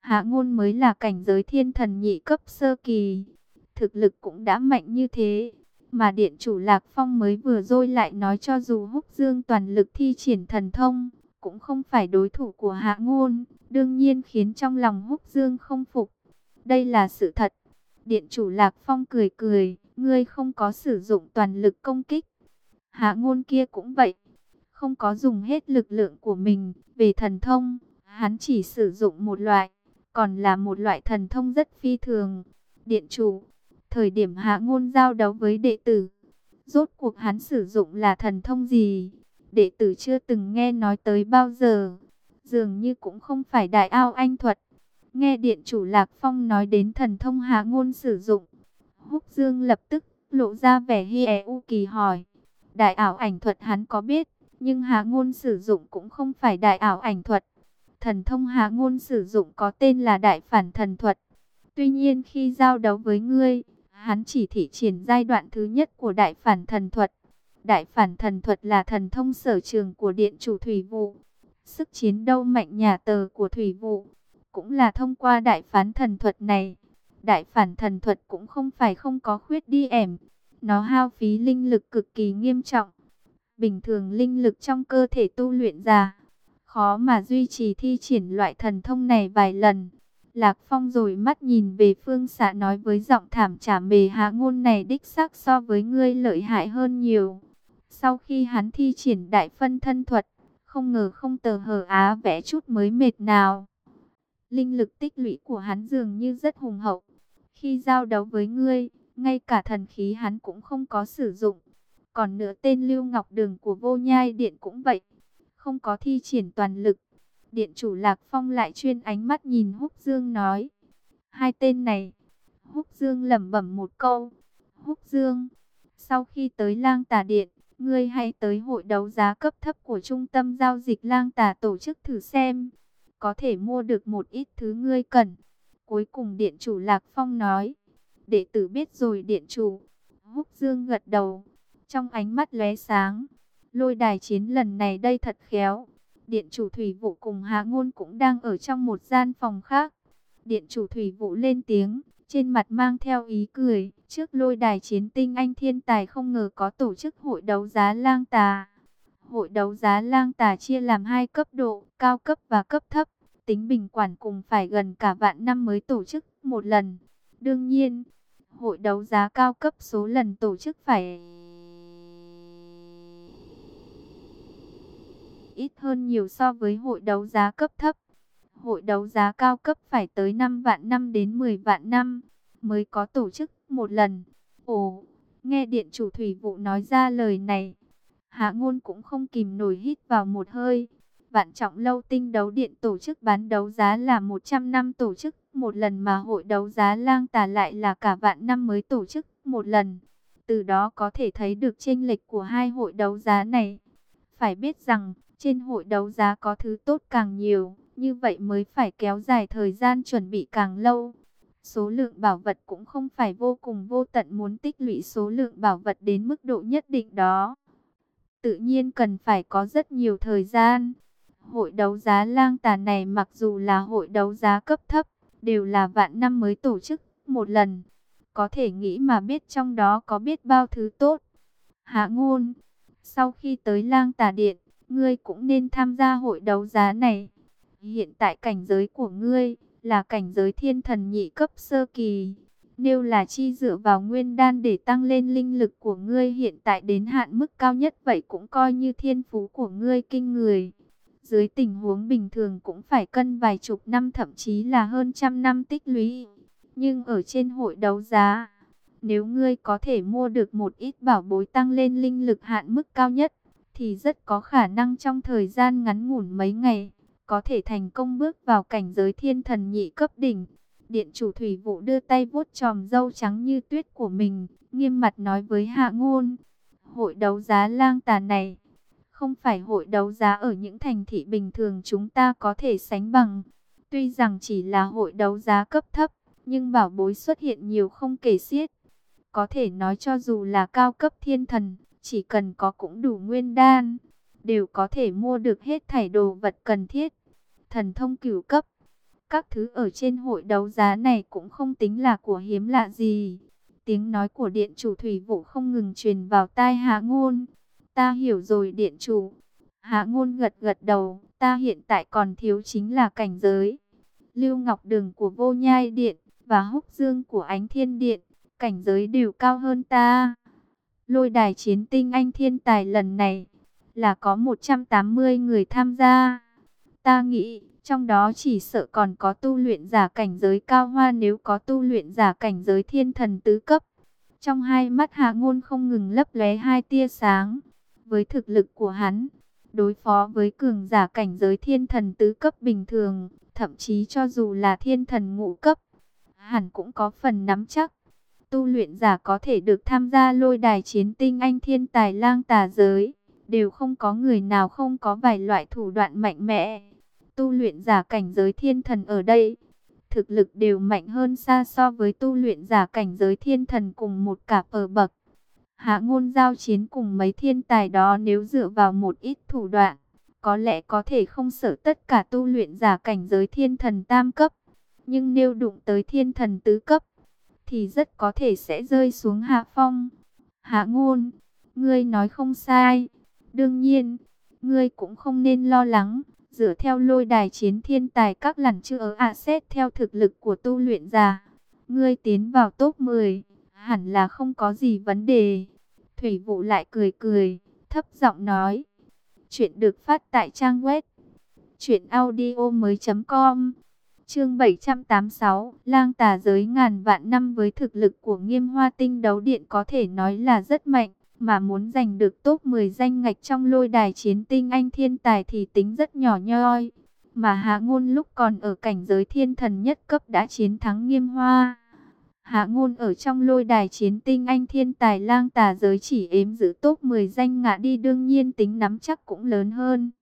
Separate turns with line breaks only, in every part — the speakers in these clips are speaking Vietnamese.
Hạ Ngôn mới là cảnh giới thiên thần nhị cấp sơ kỳ, thực lực cũng đã mạnh như thế. Mà Điện chủ Lạc Phong mới vừa rồi lại nói cho dù Húc Dương toàn lực thi triển thần thông, cũng không phải đối thủ của Hạ Ngôn, đương nhiên khiến trong lòng Húc Dương không phục. Đây là sự thật. Điện chủ Lạc Phong cười cười, ngươi không có sử dụng toàn lực công kích. Hạ Ngôn kia cũng vậy, không có dùng hết lực lượng của mình. Về thần thông, hắn chỉ sử dụng một loại, còn là một loại thần thông rất phi thường. Điện chủ, thời điểm Hạ Ngôn giao đấu với đệ tử, rốt cuộc hắn sử dụng là thần thông gì? Đệ tử chưa từng nghe nói tới bao giờ. Dường như cũng không phải Đại Ao Anh thuật. Nghe Điện chủ Lạc Phong nói đến thần thông Hạ Ngôn sử dụng, Húc Dương lập tức lộ ra vẻ hi u kỳ hỏi. Đại ảo ảnh thuật hắn có biết, nhưng Hạ Ngôn sử dụng cũng không phải đại ảo ảnh thuật. Thần thông Hạ Ngôn sử dụng có tên là Đại Phản Thần Thuật. Tuy nhiên khi giao đấu với ngươi, hắn chỉ thị triển giai đoạn thứ nhất của Đại Phản Thần Thuật. Đại Phản Thần Thuật là thần thông sở trường của Điện chủ Thủy Vụ. Sức chiến đấu mạnh nhà tờ của Thủy Vụ cũng là thông qua Đại Phản Thần Thuật này. Đại Phản Thần Thuật cũng không phải không có khuyết điểm. Nó hao phí linh lực cực kỳ nghiêm trọng. Bình thường linh lực trong cơ thể tu luyện ra, khó mà duy trì thi triển loại thần thông này vài lần. Lạc Phong rồi mắt nhìn về phương xa nói với giọng thảm chả mề, Hạ Ngôn này đích xác so với ngươi lợi hại hơn nhiều. Sau khi hắn thi triển Đại Phân Thân Thuật, không ngờ không tờ hờ á vẽ chút mới mệt nào. Linh lực tích lũy của hắn dường như rất hùng hậu. Khi giao đấu với ngươi, ngay cả thần khí hắn cũng không có sử dụng. Còn nữa tên Lưu Ngọc Đường của Vô Nhai Điện cũng vậy, không có thi triển toàn lực. Điện chủ Lạc Phong lại chuyên ánh mắt nhìn Húc Dương nói. Hai tên này. Húc Dương lẩm bẩm một câu. Húc Dương, sau khi tới Lang Tà Điện, ngươi hãy tới hội đấu giá cấp thấp của trung tâm giao dịch Lang Tà tổ chức thử xem. Có thể mua được một ít thứ ngươi cần. Cuối cùng Điện chủ Lạc Phong nói. Đệ tử biết rồi Điện chủ. Húc Dương gật đầu, trong ánh mắt lóe sáng. Lôi đài chiến lần này đây thật khéo. Điện chủ Thủy Vụ cùng Hạ Ngôn cũng đang ở trong một gian phòng khác. Điện chủ Thủy Vụ lên tiếng, trên mặt mang theo ý cười. Trước lôi đài chiến tinh anh thiên tài không ngờ có tổ chức hội đấu giá Lang Tà. Hội đấu giá Lang Tà chia làm hai cấp độ, cao cấp và cấp thấp. Tính bình quản cùng phải gần cả vạn năm mới tổ chức một lần. Đương nhiên, hội đấu giá cao cấp số lần tổ chức phải ít hơn nhiều so với hội đấu giá cấp thấp. Hội đấu giá cao cấp phải tới 5 vạn năm đến 10 vạn năm mới có tổ chức một lần. Ồ, nghe Điện chủ Thủy Vụ nói ra lời này, Hạ Ngôn cũng không kìm nổi hít vào một hơi. Vạn Trọng Lâu Tinh Đấu Điện tổ chức bán đấu giá là 100 năm tổ chức một lần, mà hội đấu giá Lang Tà lại là cả vạn năm mới tổ chức một lần. Từ đó có thể thấy được chênh lệch của hai hội đấu giá này. Phải biết rằng, trên hội đấu giá có thứ tốt càng nhiều, như vậy mới phải kéo dài thời gian chuẩn bị càng lâu. Số lượng bảo vật cũng không phải vô cùng vô tận, muốn tích lũy số lượng bảo vật đến mức độ nhất định đó, tự nhiên cần phải có rất nhiều thời gian. Hội đấu giá Lang Tà này mặc dù là hội đấu giá cấp thấp, đều là vạn năm mới tổ chức một lần. Có thể nghĩ mà biết trong đó có biết bao thứ tốt. Hạ Ngôn, sau khi tới Lang Tà Điện, ngươi cũng nên tham gia hội đấu giá này. Hiện tại cảnh giới của ngươi là cảnh giới thiên thần nhị cấp sơ kỳ. Nếu là chi dựa vào nguyên đan để tăng lên linh lực của ngươi hiện tại đến hạn mức cao nhất, vậy cũng coi như thiên phú của ngươi kinh người. Dưới tình huống bình thường cũng phải cân vài chục năm, thậm chí là hơn trăm năm tích lũy. Nhưng ở trên hội đấu giá, nếu ngươi có thể mua được một ít bảo bối tăng lên linh lực hạn mức cao nhất, thì rất có khả năng trong thời gian ngắn ngủn mấy ngày, có thể thành công bước vào cảnh giới thiên thần nhị cấp đỉnh. Điện chủ Thủy Vụ đưa tay vuốt chòm râu trắng như tuyết của mình, nghiêm mặt nói với Hạ Ngôn. Hội đấu giá Lang Tà này, không phải hội đấu giá ở những thành thị bình thường chúng ta có thể sánh bằng. Tuy rằng chỉ là hội đấu giá cấp thấp, nhưng bảo bối xuất hiện nhiều không kể xiết. Có thể nói cho dù là cao cấp thiên thần, chỉ cần có cũng đủ nguyên đan, đều có thể mua được hết thảy đồ vật cần thiết. Thần thông cửu cấp, Các thứ ở trên hội đấu giá này cũng không tính là của hiếm lạ gì. Tiếng nói của điện chủ Thủy Vụ không ngừng truyền vào tai Hạ Ngôn. Ta hiểu rồi điện chủ. Hạ Ngôn gật gật đầu. Ta hiện tại còn thiếu chính là cảnh giới. Lưu Ngọc Đường của Vô Nhai Điện và Húc Dương của Ánh Thiên Điện, cảnh giới đều cao hơn ta. Lôi đài chiến tinh anh thiên tài lần này là có 180 người tham gia. Ta nghĩ trong đó chỉ sợ còn có tu luyện giả cảnh giới cao hoa, nếu có tu luyện giả cảnh giới thiên thần tứ cấp. Trong hai mắt Hạ Ngôn không ngừng lấp lóe hai tia sáng. Với thực lực của hắn, đối phó với cường giả cảnh giới thiên thần tứ cấp bình thường, thậm chí cho dù là thiên thần ngũ cấp, hẳn cũng có phần nắm chắc. Tu luyện giả có thể được tham gia lôi đài chiến tinh anh thiên tài lang tà giới, đều không có người nào không có vài loại thủ đoạn mạnh mẽ. Tu luyện giả cảnh giới thiên thần ở đây, thực lực đều mạnh hơn xa so với tu luyện giả cảnh giới thiên thần cùng một cả ở bậc. Hạ Ngôn giao chiến cùng mấy thiên tài đó, nếu dựa vào một ít thủ đoạn, có lẽ có thể không sợ tất cả tu luyện giả cảnh giới thiên thần tam cấp. Nhưng nếu đụng tới thiên thần tứ cấp, thì rất có thể sẽ rơi xuống hạ phong. Hạ Ngôn, ngươi nói không sai. Đương nhiên, ngươi cũng không nên lo lắng. Dựa theo lôi đài chiến thiên tài các lần chưa ở xét theo thực lực của tu luyện giả, ngươi tiến vào top 10, hẳn là không có gì vấn đề. Thủy Vụ lại cười cười, thấp giọng nói. Chuyện được phát tại trang web truyệnaudiomoi.com. Chương 786, Lang Tà giới ngàn vạn năm. Với thực lực của Nghiêm Hoa Tinh đấu điện có thể nói là rất mạnh, mà muốn giành được top 10 danh ngạch trong lôi đài chiến tinh anh thiên tài thì tính rất nhỏ nhoi. Mà Hạ Ngôn lúc còn ở cảnh giới thiên thần nhất cấp đã chiến thắng Nghiêm Hoa. Hạ Ngôn ở trong lôi đài chiến tinh anh thiên tài lang tà giới chỉ ếm giữ top 10 danh ngã đi, đương nhiên tính nắm chắc cũng lớn hơn.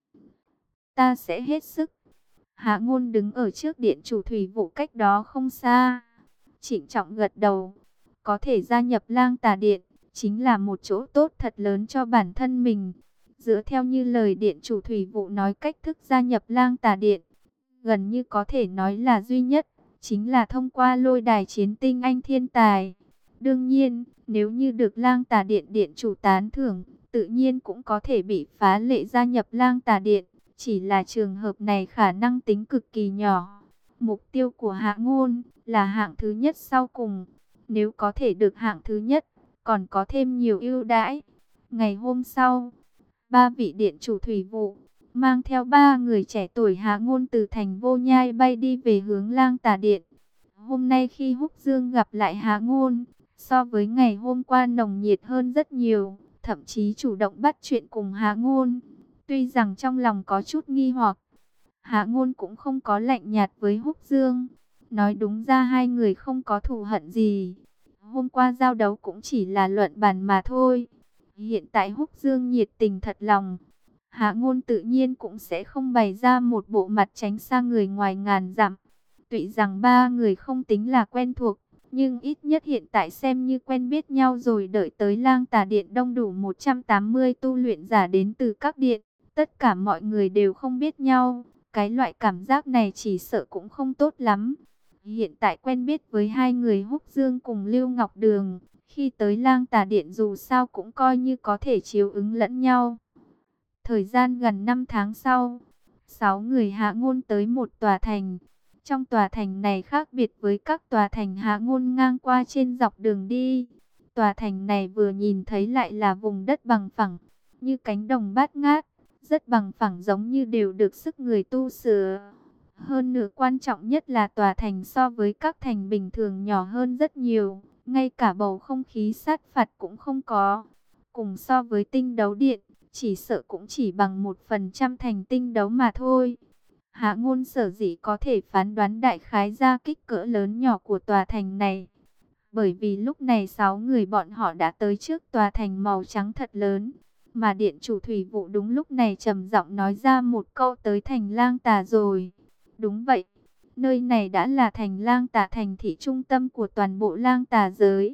Ta sẽ hết sức. Hạ Ngôn đứng ở trước điện chủ Thủy Vụ cách đó không xa, trịnh trọng gật đầu. Có thể gia nhập lang tà điện, chính là một chỗ tốt thật lớn cho bản thân mình. Dựa theo như lời điện chủ Thủy Vụ nói, cách thức gia nhập lang tà điện, gần như có thể nói là duy nhất, chính là thông qua lôi đài chiến tinh anh thiên tài. Đương nhiên, nếu như được lang tà điện điện chủ tán thưởng, tự nhiên cũng có thể bị phá lệ gia nhập lang tà điện. Chỉ là trường hợp này khả năng tính cực kỳ nhỏ. Mục tiêu của Hạ Ngôn là hạng thứ nhất sau cùng. Nếu có thể được hạng thứ nhất, còn có thêm nhiều ưu đãi. Ngày hôm sau, ba vị điện chủ Thủy Vụ mang theo ba người trẻ tuổi Hạ Ngôn từ thành Vô Nhai bay đi về hướng lang tà điện. Hôm nay khi Húc Dương gặp lại Hạ Ngôn, so với ngày hôm qua nồng nhiệt hơn rất nhiều, thậm chí chủ động bắt chuyện cùng Hạ Ngôn. Tuy rằng trong lòng có chút nghi hoặc, Hạ Ngôn cũng không có lạnh nhạt với Húc Dương. Nói đúng ra hai người không có thù hận gì. Hôm qua giao đấu cũng chỉ là luận bàn mà thôi. Hiện tại Húc Dương nhiệt tình thật lòng, Hạ Ngôn tự nhiên cũng sẽ không bày ra một bộ mặt tránh xa người ngoài ngàn dặm. Tuy rằng ba người không tính là quen thuộc, nhưng ít nhất hiện tại xem như quen biết nhau rồi. Đợi tới lang tà điện đông đủ 180 tu luyện giả đến từ các điện, tất cả mọi người đều không biết nhau. Cái loại cảm giác này chỉ sợ cũng không tốt lắm. Hiện tại quen biết với hai người Húc Dương cùng Lưu Ngọc Đường, khi tới lang tà điện dù sao cũng coi như có thể chiếu ứng lẫn nhau. Thời gian gần 5 tháng sau, 6 người Hạ Ngôn tới một tòa thành. Trong tòa thành này khác biệt với các tòa thành Hạ Ngôn ngang qua trên dọc đường đi. Tòa thành này vừa nhìn thấy lại là vùng đất bằng phẳng, như cánh đồng bát ngát, rất bằng phẳng giống như đều được sức người tu sửa. Hơn nữa quan trọng nhất là tòa thành so với các thành bình thường nhỏ hơn rất nhiều, ngay cả bầu không khí sát phạt cũng không có. Cùng so với tinh đấu điện, chỉ sợ cũng chỉ bằng 1% thành tinh đấu mà thôi. Hạ Ngôn sở dĩ có thể phán đoán đại khái ra kích cỡ lớn nhỏ của tòa thành này, bởi vì lúc này 6 người bọn họ đã tới trước tòa thành màu trắng thật lớn. Mà điện chủ Thủy Vụ đúng lúc này trầm giọng nói ra một câu, tới thành lang tà rồi. Đúng vậy, nơi này đã là thành lang tà, thành thị trung tâm của toàn bộ lang tà giới.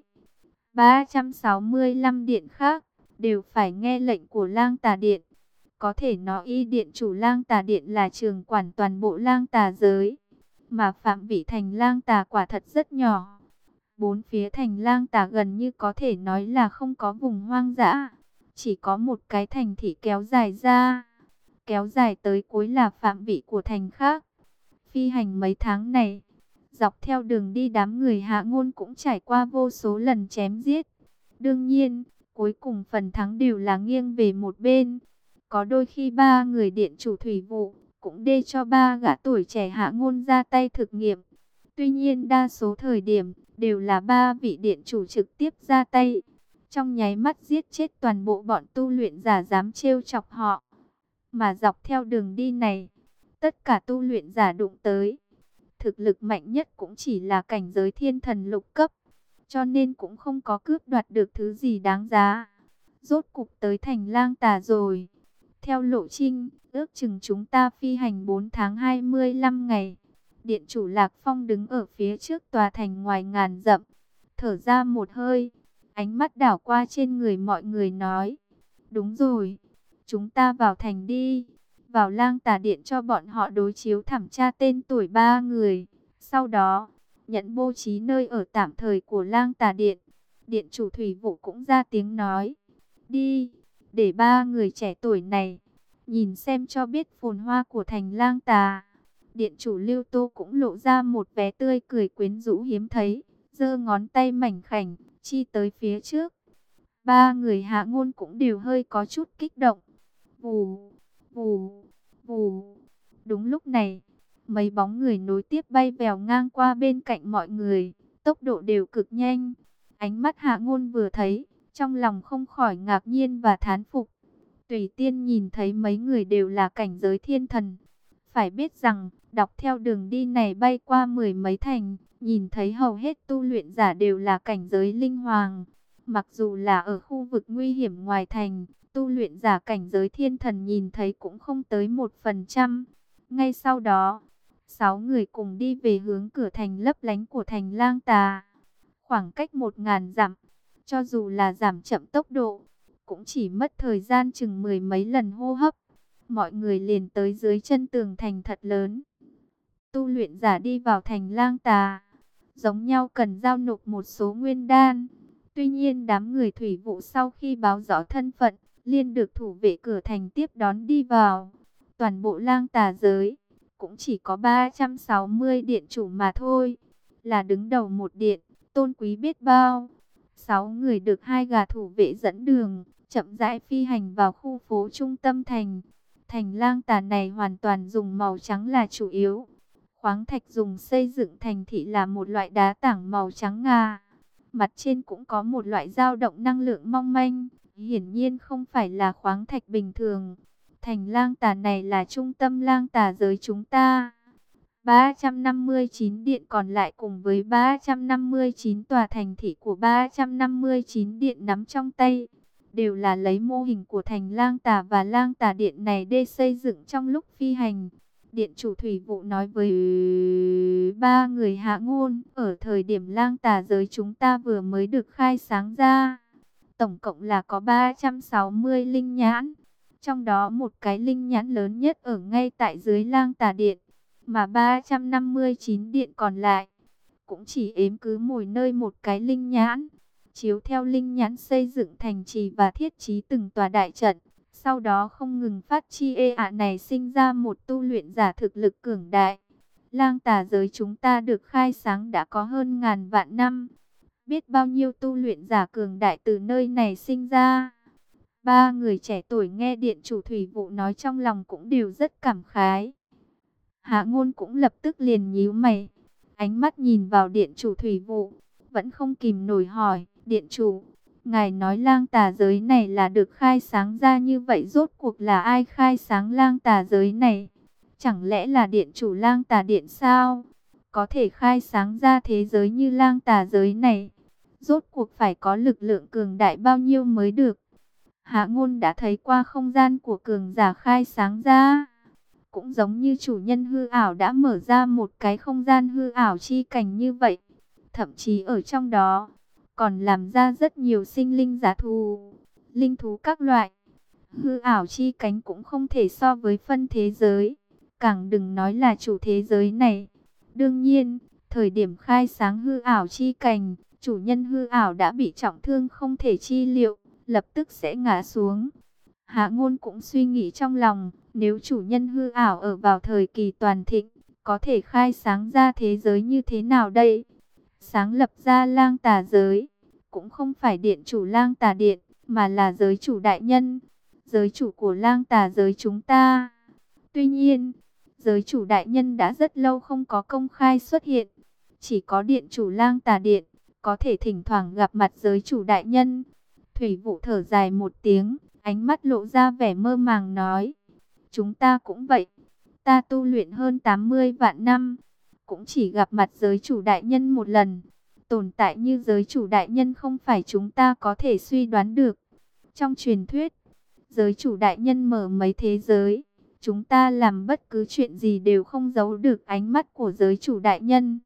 365 điện khác đều phải nghe lệnh của lang tà điện. Có thể nói y điện chủ lang tà điện là trường quản toàn bộ lang tà giới. mà phạm vị thành lang tà quả thật rất nhỏ. Bốn phía thành lang tà gần như có thể nói là không có vùng hoang dã, chỉ có một cái thành thị kéo dài ra, kéo dài tới cuối là phạm vị của thành khác. Phi hành mấy tháng này, dọc theo đường đi đám người Hạ Ngôn cũng trải qua vô số lần chém giết. Đương nhiên, cuối cùng phần thắng đều là nghiêng về một bên. Có đôi khi ba người điện chủ thủy vụ cũng đê cho ba gã tuổi trẻ Hạ Ngôn ra tay thực nghiệm. Tuy nhiên đa số thời điểm đều là ba vị điện chủ trực tiếp ra tay, trong nháy mắt giết chết toàn bộ bọn tu luyện giả dám trêu chọc họ. Mà dọc theo đường đi này, tất cả tu luyện giả đụng tới, thực lực mạnh nhất cũng chỉ là cảnh giới thiên thần lục cấp, cho nên cũng không có cướp đoạt được thứ gì đáng giá. Rốt cục tới thành lang tà rồi. Theo lộ trình, ước chừng chúng ta phi hành 4 tháng 25 ngày. Điện chủ Lạc Phong đứng ở phía trước tòa thành ngoài ngàn dặm, thở ra một hơi, ánh mắt đảo qua trên người mọi người nói: đúng rồi, chúng ta vào thành đi, vào lang tà điện cho bọn họ đối chiếu thẩm tra tên tuổi ba người. Sau đó, nhận bố trí nơi ở tạm thời của lang tà điện. Điện chủ thủy vụ cũng ra tiếng nói: đi, để ba người trẻ tuổi này nhìn xem cho biết phồn hoa của thành lang tà. Điện chủ Lưu Tô cũng lộ ra một vẻ tươi cười quyến rũ hiếm thấy, giơ ngón tay mảnh khảnh chi tới phía trước. Ba người Hạ Ngôn cũng đều hơi có chút kích động. Vù, vù, vù. Đúng lúc này, mấy bóng người nối tiếp bay vèo ngang qua bên cạnh mọi người, tốc độ đều cực nhanh. Ánh mắt Hạ Ngôn vừa thấy, trong lòng không khỏi ngạc nhiên và thán phục. Tùy Tiên nhìn thấy mấy người đều là cảnh giới thiên thần. Phải biết rằng, đọc theo đường đi này bay qua mười mấy thành, nhìn thấy hầu hết tu luyện giả đều là cảnh giới linh hoàng. Mặc dù là ở khu vực nguy hiểm ngoài thành, tu luyện giả cảnh giới thiên thần nhìn thấy cũng không tới 1%. Ngay sau đó, 6 người cùng đi về hướng cửa thành lấp lánh của thành lang tà. Khoảng cách 1000 dặm, cho dù là giảm chậm tốc độ, cũng chỉ mất thời gian chừng mười mấy lần hô hấp. Mọi người liền tới dưới chân tường thành thật lớn. Tu luyện giả đi vào thành lang tà, giống nhau cần giao nộp một số nguyên đan. Tuy nhiên đám người thủy vụ sau khi báo rõ thân phận, liền được thủ vệ cửa thành tiếp đón đi vào. Toàn bộ lang tà giới, cũng chỉ có 360 điện chủ mà thôi. Là đứng đầu một điện, tôn quý biết bao. 6 người được hai gã thủ vệ dẫn đường, chậm rãi phi hành vào khu phố trung tâm thành. Thành lang tà này hoàn toàn dùng màu trắng là chủ yếu. Khoáng thạch dùng xây dựng thành thị là một loại đá tảng màu trắng ngà. Mặt trên cũng có một loại dao động năng lượng mong manh, hiển nhiên không phải là khoáng thạch bình thường. Thành lang tà này là trung tâm lang tà giới chúng ta. 359 điện còn lại cùng với 359 tòa thành thị của 359 điện nắm trong tay, đều là lấy mô hình của thành lang tà và lang tà điện này để xây dựng trong lúc phi hành. Điện chủ thủy vụ nói với ba người Hạ Ngôn: ở thời điểm lang tà giới chúng ta vừa mới được khai sáng ra, tổng cộng là có 360 linh nhãn. Trong đó một cái linh nhãn lớn nhất ở ngay tại dưới lang tà điện, mà 359 điện còn lại cũng chỉ ếm cứ mỗi nơi một cái linh nhãn. Chiếu theo linh nhãn xây dựng thành trì và thiết trí từng tòa đại trận. Sau đó không ngừng phát chi này sinh ra một tu luyện giả thực lực cường đại. Lang tà giới chúng ta được khai sáng đã có hơn ngàn vạn năm. Biết bao nhiêu tu luyện giả cường đại từ nơi này sinh ra. Ba người trẻ tuổi nghe điện chủ thủy vụ nói trong lòng cũng đều rất cảm khái. Hạ Ngôn cũng lập tức liền nhíu mày, ánh mắt nhìn vào điện chủ thủy vụ, vẫn không kìm nổi hỏi: điện chủ, ngài nói lang tà giới này là được khai sáng ra như vậy, rốt cuộc là ai khai sáng lang tà giới này? Chẳng lẽ là điện chủ lang tà điện sao? Có thể khai sáng ra thế giới như lang tà giới này, rốt cuộc phải có lực lượng cường đại bao nhiêu mới được? Hạ Ngôn đã thấy qua không gian của cường giả khai sáng ra, cũng giống như chủ nhân hư ảo đã mở ra một cái không gian hư ảo chi cảnh như vậy. Thậm chí ở trong đó còn làm ra rất nhiều sinh linh giá thú, linh thú các loại. Hư ảo chi cánh cũng không thể so với phân thế giới, càng đừng nói là chủ thế giới này. Đương nhiên, thời điểm khai sáng hư ảo chi cảnh, chủ nhân hư ảo đã bị trọng thương không thể chi liệu, lập tức sẽ ngã xuống. Hạ Ngôn cũng suy nghĩ trong lòng, nếu chủ nhân hư ảo ở vào thời kỳ toàn thịnh, có thể khai sáng ra thế giới như thế nào đây? Sáng lập ra Lang Tà giới, cũng không phải điện chủ Lang Tà điện, mà là giới chủ đại nhân, giới chủ của Lang Tà giới chúng ta. Tuy nhiên, giới chủ đại nhân đã rất lâu không có công khai xuất hiện, chỉ có điện chủ Lang Tà điện có thể thỉnh thoảng gặp mặt giới chủ đại nhân. Thủy Vũ thở dài một tiếng, ánh mắt lộ ra vẻ mơ màng nói: chúng ta cũng vậy, ta tu luyện hơn 80 vạn năm, cũng chỉ gặp mặt giới chủ đại nhân một lần. Tồn tại như giới chủ đại nhân không phải chúng ta có thể suy đoán được. Trong truyền thuyết, giới chủ đại nhân mở mấy thế giới, chúng ta làm bất cứ chuyện gì đều không giấu được ánh mắt của giới chủ đại nhân.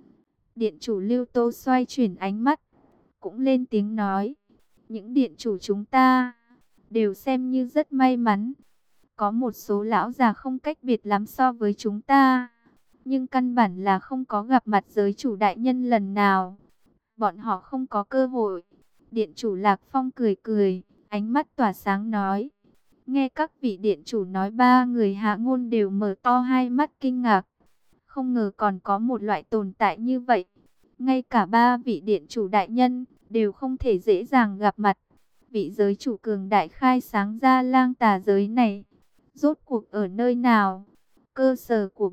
Điện chủ Lưu Tô xoay chuyển ánh mắt, cũng lên tiếng nói: những điện chủ chúng ta đều xem như rất may mắn. Có một số lão già không cách biệt lắm so với chúng ta, nhưng căn bản là không có gặp mặt giới chủ đại nhân lần nào. Bọn họ không có cơ hội. Điện chủ Lạc Phong cười cười, ánh mắt tỏa sáng nói. Nghe các vị điện chủ nói, ba người Hạ Ngôn đều mở to hai mắt kinh ngạc. Không ngờ còn có một loại tồn tại như vậy. Ngay cả ba vị điện chủ đại nhân đều không thể dễ dàng gặp mặt. Vị giới chủ cường đại khai sáng ra Lang Tà giới này, rốt cuộc ở nơi nào? Cơ sở của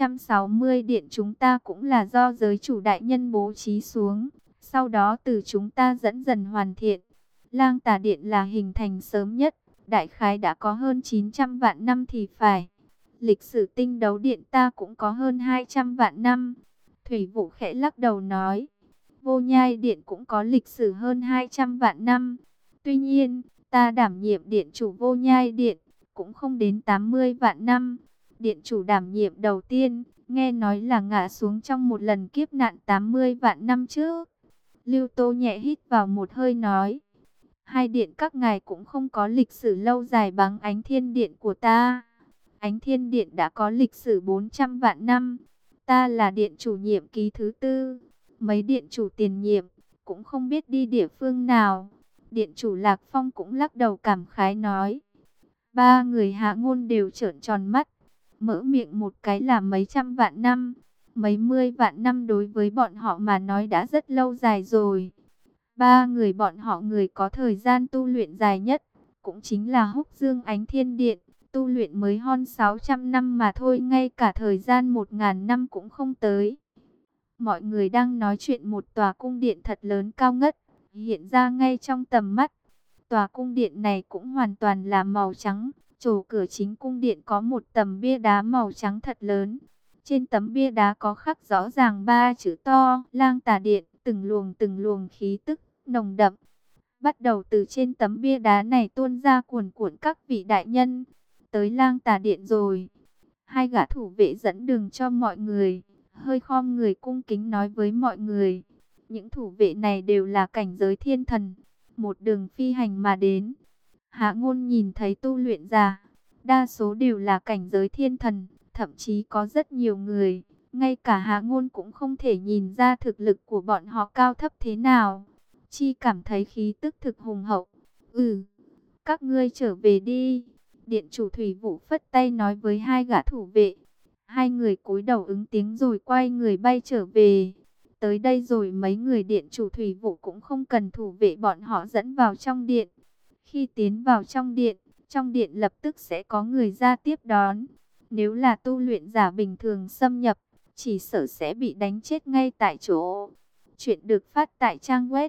360 điện chúng ta cũng là do giới chủ đại nhân bố trí xuống, sau đó từ chúng ta dẫn dần hoàn thiện. Lang Tà điện là hình thành sớm nhất, đại khái đã có hơn 900 vạn năm thì phải. Lịch sử tinh đấu điện ta cũng có hơn 200 vạn năm. Thủy Vũ khẽ lắc đầu nói, Vô Nhai điện cũng có lịch sử hơn 200 vạn năm. Tuy nhiên, ta đảm nhiệm điện chủ Vô Nhai điện cũng không đến 80 vạn năm. Điện chủ đảm nhiệm đầu tiên, nghe nói là ngã xuống trong một lần kiếp nạn 80 vạn năm trước. Lưu Tô nhẹ hít vào một hơi nói, hai điện các ngài cũng không có lịch sử lâu dài bằng Ánh Thiên điện của ta. Ánh Thiên điện đã có lịch sử 400 vạn năm. Ta là điện chủ nhiệm kỳ thứ tư. Mấy điện chủ tiền nhiệm cũng không biết đi địa phương nào. Điện chủ Lạc Phong cũng lắc đầu cảm khái nói. Ba người Hạ Ngôn đều trợn tròn mắt, mở miệng một cái là mấy trăm vạn năm. Mấy mươi vạn năm đối với bọn họ mà nói đã rất lâu dài rồi. Ba người bọn họ người có thời gian tu luyện dài nhất cũng chính là Húc Dương Ánh Thiên điện, tu luyện mới hơn 600 năm mà thôi, ngay cả thời gian 1000 năm cũng không tới. Mọi người đang nói chuyện một tòa cung điện thật lớn cao ngất hiện ra ngay trong tầm mắt. Tòa cung điện này cũng hoàn toàn là màu trắng. Chỗ cửa chính cung điện có một tấm bia đá màu trắng thật lớn. Trên tấm bia đá có khắc rõ ràng ba chữ to, Lang Tà điện. Từng luồng khí tức nồng đậm bắt đầu từ trên tấm bia đá này tuôn ra cuồn cuộn. Các vị đại nhân, tới Lang Tà điện rồi. Hai gã thủ vệ dẫn đường cho mọi người, hơi khom người cung kính nói với mọi người. Những thủ vệ này đều là cảnh giới thiên thần, một đường phi hành mà đến. Hạ Ngôn nhìn thấy tu luyện giả, đa số đều là cảnh giới thiên thần, thậm chí có rất nhiều người, ngay cả Hạ Ngôn cũng không thể nhìn ra thực lực của bọn họ cao thấp thế nào. Chi cảm thấy khí tức thực hùng hậu. Các ngươi trở về đi. Điện chủ Thủy Vũ phất tay nói với hai gã thủ vệ. Hai người cúi đầu ứng tiếng rồi quay người bay trở về. Tới đây rồi mấy người điện chủ Thủy Vũ cũng không cần thủ vệ bọn họ dẫn vào trong điện. Khi tiến vào trong điện lập tức sẽ có người ra tiếp đón. Nếu là tu luyện giả bình thường xâm nhập, chỉ sợ sẽ bị đánh chết ngay tại chỗ. Chuyện được phát tại trang web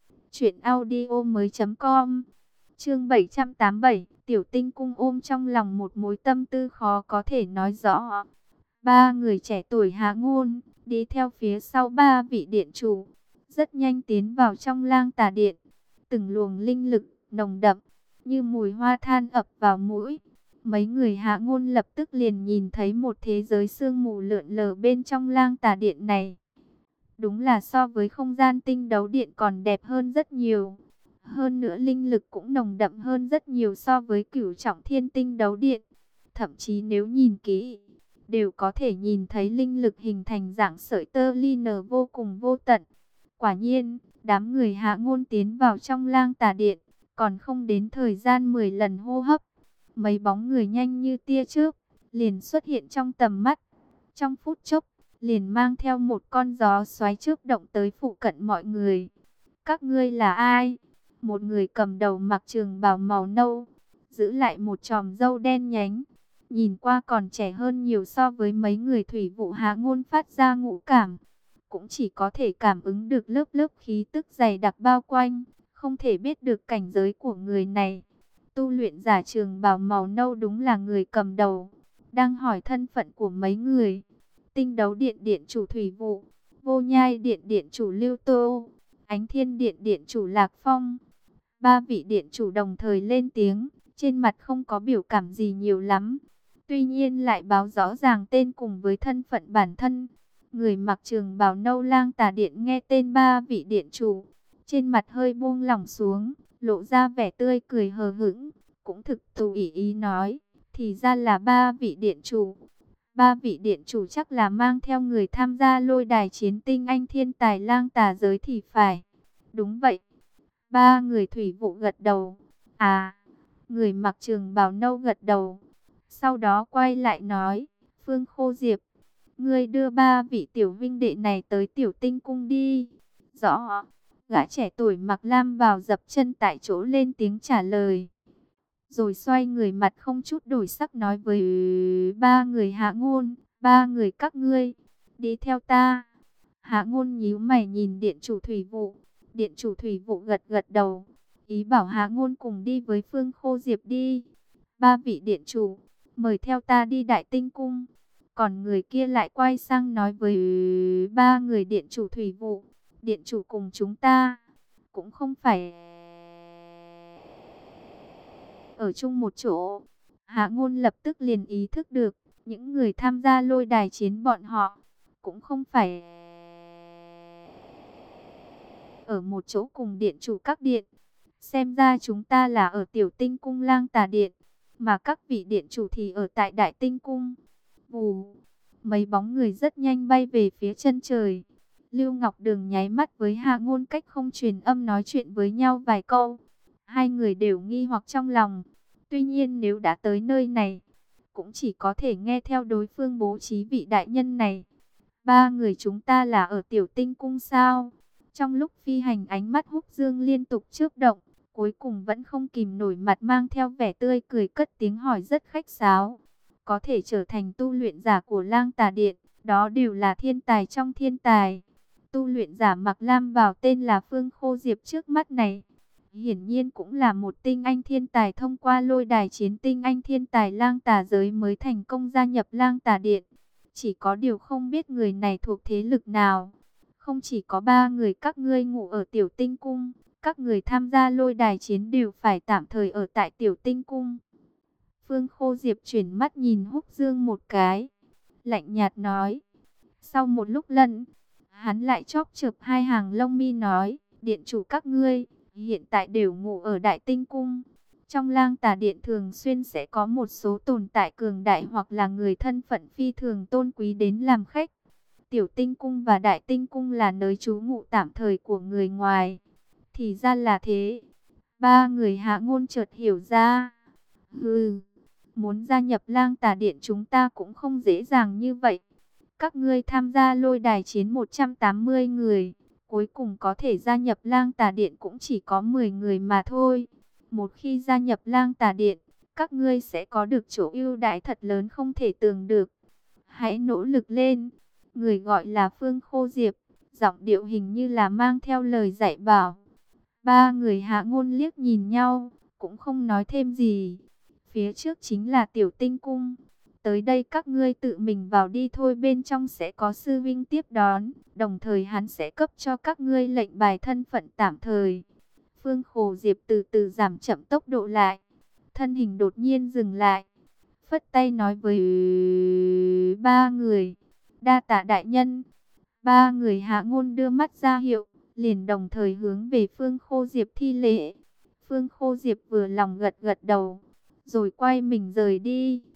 truyệnaudiomoi.com. Chương 787, Tiểu Tinh cung ôm trong lòng một mối tâm tư khó có thể nói rõ. Ba người trẻ tuổi Hạ Ngôn đi theo phía sau ba vị điện chủ, rất nhanh tiến vào trong Lang Tà điện. Từng luồng linh lực nồng đậm như mùi hoa than ập vào mũi. Mấy người Hạ Ngôn lập tức liền nhìn thấy một thế giới sương mù lượn lờ bên trong Lang Tà điện này. Đúng là so với không gian tinh đấu điện còn đẹp hơn rất nhiều. Hơn nữa linh lực cũng nồng đậm hơn rất nhiều so với Cửu Trọng Thiên tinh đấu điện. Thậm chí nếu nhìn kỹ, đều có thể nhìn thấy linh lực hình thành dạng sợi tơ ly vô cùng vô tận. Quả nhiên, đám người Hạ Ngôn tiến vào trong Lang Tà Điện, còn không đến thời gian 10 lần hô hấp, mấy bóng người nhanh như tia chớp liền xuất hiện trong tầm mắt. Trong phút chốc, liền mang theo một con gió xoáy chớp động tới phụ cận mọi người. Các ngươi là ai? Một người cầm đầu mặc trường bào màu nâu, giữ lại một chòm râu đen nhánh, nhìn qua còn trẻ hơn nhiều so với mấy người thủy vụ Hạ Ngôn phát ra ngũ cảm. Cũng chỉ có thể cảm ứng được lớp lớp khí tức dày đặc bao quanh, không thể biết được cảnh giới của người này. Tu luyện giả trường bào màu nâu đúng là người cầm đầu, đang hỏi thân phận của mấy người. Tinh đấu điện điện chủ Thủy Vụ, Vô Nhai điện điện chủ Lưu Tô, Ánh Thiên điện điện chủ Lạc Phong. Ba vị điện chủ đồng thời lên tiếng, trên mặt không có biểu cảm gì nhiều lắm. Tuy nhiên lại báo rõ ràng tên cùng với thân phận bản thân. Người mặc trường bào nâu Lang Tà Điện nghe tên ba vị điện chủ, trên mặt hơi buông lỏng xuống, lộ ra vẻ tươi cười hờ hững, cũng thực tù ý nói, thì ra là ba vị điện chủ. Ba vị điện chủ chắc là mang theo người tham gia lôi đài chiến tinh anh thiên tài Lang Tà giới thì phải. Đúng vậy. Ba người thủy vụ gật đầu. À, người mặc trường bào nâu gật đầu. Sau đó quay lại nói, Phương Khô Diệp, ngươi đưa ba vị tiểu vinh đệ này tới tiểu tinh cung đi. Rõ. Gã trẻ tuổi mặc lam bào dập chân tại chỗ lên tiếng trả lời. Rồi xoay người mặt không chút đổi sắc nói với ba người Hạ Ngôn, ba người các ngươi, đi theo ta. Hạ Ngôn nhíu mày nhìn điện chủ Thủy Vụ. Điện chủ Thủy Vụ gật gật đầu, ý bảo Hạ Ngôn cùng đi với Phương Khô Diệp đi. Ba vị điện chủ, mời theo ta đi Đại Tinh Cung. Còn người kia lại quay sang nói với ba người điện chủ Thủy Vụ, điện chủ cùng chúng ta, cũng không phải ở chung một chỗ. Hạ Ngôn lập tức liền ý thức được, những người tham gia lôi đài chiến bọn họ, cũng không phải ở một chỗ cùng điện chủ các điện. Xem ra chúng ta là ở tiểu tinh cung Lang Tà Điện, mà các vị điện chủ thì ở tại Đại Tinh Cung. Vù, mấy bóng người rất nhanh bay về phía chân trời. Lưu Ngọc Đường nháy mắt với Hạ Ngôn cách không truyền âm nói chuyện với nhau vài câu. Hai người đều nghi hoặc trong lòng. Tuy nhiên nếu đã tới nơi này, cũng chỉ có thể nghe theo đối phương bố trí vị đại nhân này. Ba người chúng ta là ở tiểu tinh cung sao? Trong lúc phi hành ánh mắt Húc Dương liên tục chớp động, cuối cùng vẫn không kìm nổi mặt mang theo vẻ tươi cười cất tiếng hỏi rất khách sáo. Có thể trở thành tu luyện giả của Lang Tà Điện, đó đều là thiên tài trong thiên tài. Tu luyện giả mặc lam bào tên là Phương Khô Diệp trước mắt này, hiển nhiên cũng là một tinh anh thiên tài thông qua lôi đài chiến tinh anh thiên tài Lang Tà giới mới thành công gia nhập Lang Tà Điện. Chỉ có điều không biết người này thuộc thế lực nào. Không chỉ có ba người các ngươi ngủ ở tiểu tinh cung, các người tham gia lôi đài chiến đều phải tạm thời ở tại tiểu tinh cung. Phương Khô Diệp chuyển mắt nhìn Húc Dương một cái, lạnh nhạt nói. Sau một lúc lẩn, hắn lại chóp chợp hai hàng lông mi nói, điện chủ các ngươi hiện tại đều ngủ ở Đại Tinh Cung. Trong Lang Tà Điện thường xuyên sẽ có một số tồn tại cường đại hoặc là người thân phận phi thường tôn quý đến làm khách. Tiểu Tinh Cung và Đại Tinh Cung là nơi trú ngụ tạm thời của người ngoài. Thì ra là thế. Ba người Hạ Ngôn chợt hiểu ra. Muốn gia nhập Lang Tà Điện chúng ta cũng không dễ dàng như vậy. Các ngươi tham gia lôi đài chiến 180 người, cuối cùng có thể gia nhập Lang Tà Điện cũng chỉ có 10 người mà thôi. Một khi gia nhập Lang Tà Điện, các ngươi sẽ có được chỗ ưu đãi thật lớn không thể tưởng được. Hãy nỗ lực lên. Người gọi là Phương Khô Diệp, giọng điệu hình như là mang theo lời dạy bảo. Ba người Hạ Ngôn liếc nhìn nhau, cũng không nói thêm gì. Phía trước chính là tiểu tinh cung. Tới đây các ngươi tự mình vào đi thôi, bên trong sẽ có sư vinh tiếp đón. Đồng thời hắn sẽ cấp cho các ngươi lệnh bài thân phận tạm thời. Phương Khô Diệp từ từ giảm chậm tốc độ lại. Thân hình đột nhiên dừng lại. Phất tay nói với ba người. Đa tạ đại nhân. Ba người Hạ Ngôn đưa mắt ra hiệu, liền đồng thời hướng về Phương Khô Diệp thi lễ. Phương Khô Diệp vừa lòng gật gật đầu, rồi quay mình rời đi.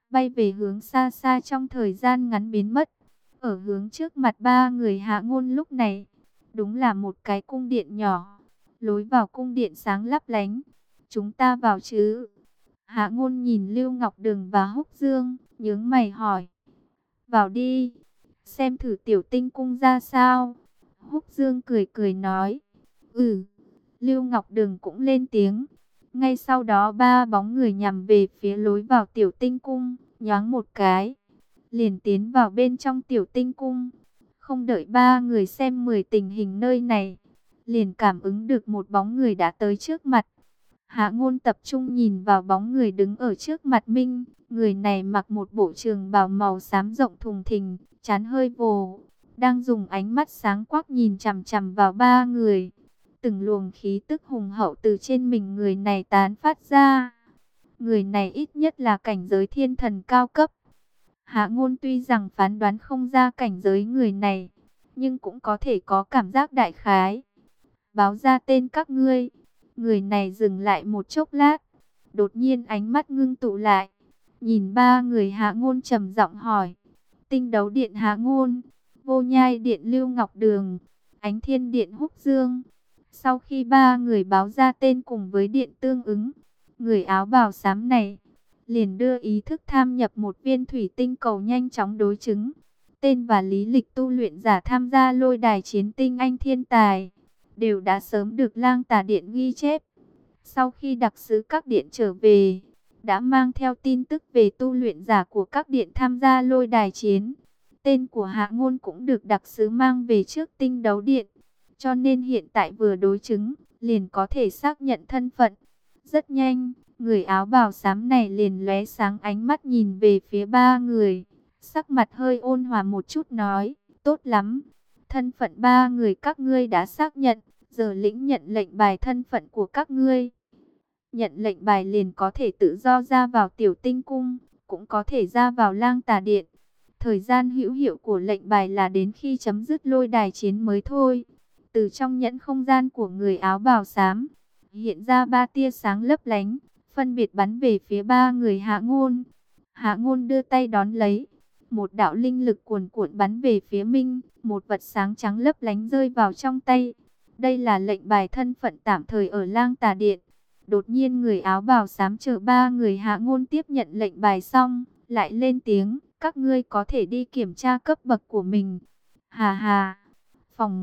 bay về hướng xa xa trong thời gian ngắn biến mất. Ở hướng trước mặt ba người Hạ Ngôn lúc này, đúng là một cái cung điện nhỏ. Lối vào cung điện sáng lấp lánh. Chúng ta vào chứ? Hạ Ngôn nhìn Lưu Ngọc Đường và Húc Dương, nhướng mày hỏi. Vào đi, xem thử tiểu tinh cung ra sao. Húc Dương cười cười nói. Ừ. Lưu Ngọc Đường cũng lên tiếng. Ngay sau đó ba bóng người nhằm về phía lối vào tiểu tinh cung, nhoáng một cái, liền tiến vào bên trong tiểu tinh cung. Không đợi ba người xem 10 tình hình nơi này, liền cảm ứng được một bóng người đã tới trước mặt. Hạ Ngôn tập trung nhìn vào bóng người đứng ở trước mặt mình. Người này mặc một bộ trường bào màu xám rộng thùng thình, trán hơi vồ, đang dùng ánh mắt sáng quắc nhìn chằm chằm vào ba người. Từng luồng khí tức hùng hậu từ trên mình người này tán phát ra. Người này ít nhất là cảnh giới thiên thần cao cấp. Hạ Ngôn tuy rằng phán đoán không ra cảnh giới người này, nhưng cũng có thể có cảm giác đại khái. Báo ra tên các ngươi. Người này dừng lại một chốc lát, đột nhiên ánh mắt ngưng tụ lại, nhìn ba người Hạ Ngôn trầm giọng hỏi. Tinh đấu điện Hạ Ngôn, Vô Nhai điện Lưu Ngọc Đường, Ánh Thiên điện Húc Dương. Sau khi ba người báo ra tên cùng với điện tương ứng, người áo bào xám này liền đưa ý thức tham nhập một viên thủy tinh cầu nhanh chóng đối chứng. Tên và lý lịch tu luyện giả tham gia lôi đài chiến tinh anh thiên tài đều đã sớm được Lang Tà Điện ghi chép. Sau khi đặc sứ các điện trở về, đã mang theo tin tức về tu luyện giả của các điện tham gia lôi đài chiến. Tên của Hạ Ngôn cũng được đặc sứ mang về trước tinh đấu điện, cho nên hiện tại vừa đối chứng, liền có thể xác nhận thân phận. Rất nhanh, người áo bào xám này liền lóe sáng ánh mắt nhìn về phía ba người, sắc mặt hơi ôn hòa một chút nói, tốt lắm. Thân phận ba người các ngươi đã xác nhận, giờ lĩnh nhận lệnh bài thân phận của các ngươi. Nhận lệnh bài liền có thể tự do ra vào tiểu tinh cung, cũng có thể ra vào Lang Tà Điện. Thời gian hữu hiệu của lệnh bài là đến khi chấm dứt lôi đài chiến mới thôi. Từ trong nhẫn không gian của người áo bào xám, hiện ra ba tia sáng lấp lánh, phân biệt bắn về phía ba người Hạ Ngôn. Hạ Ngôn đưa tay đón lấy. Một đạo linh lực cuồn cuộn bắn về phía mình, một vật sáng trắng lấp lánh rơi vào trong tay. Đây là lệnh bài thân phận tạm thời ở Lang Tà Điện. Đột nhiên người áo bào xám chờ ba người Hạ Ngôn tiếp nhận lệnh bài xong, lại lên tiếng, các ngươi có thể đi kiểm tra cấp bậc của mình. Hà hà, phòng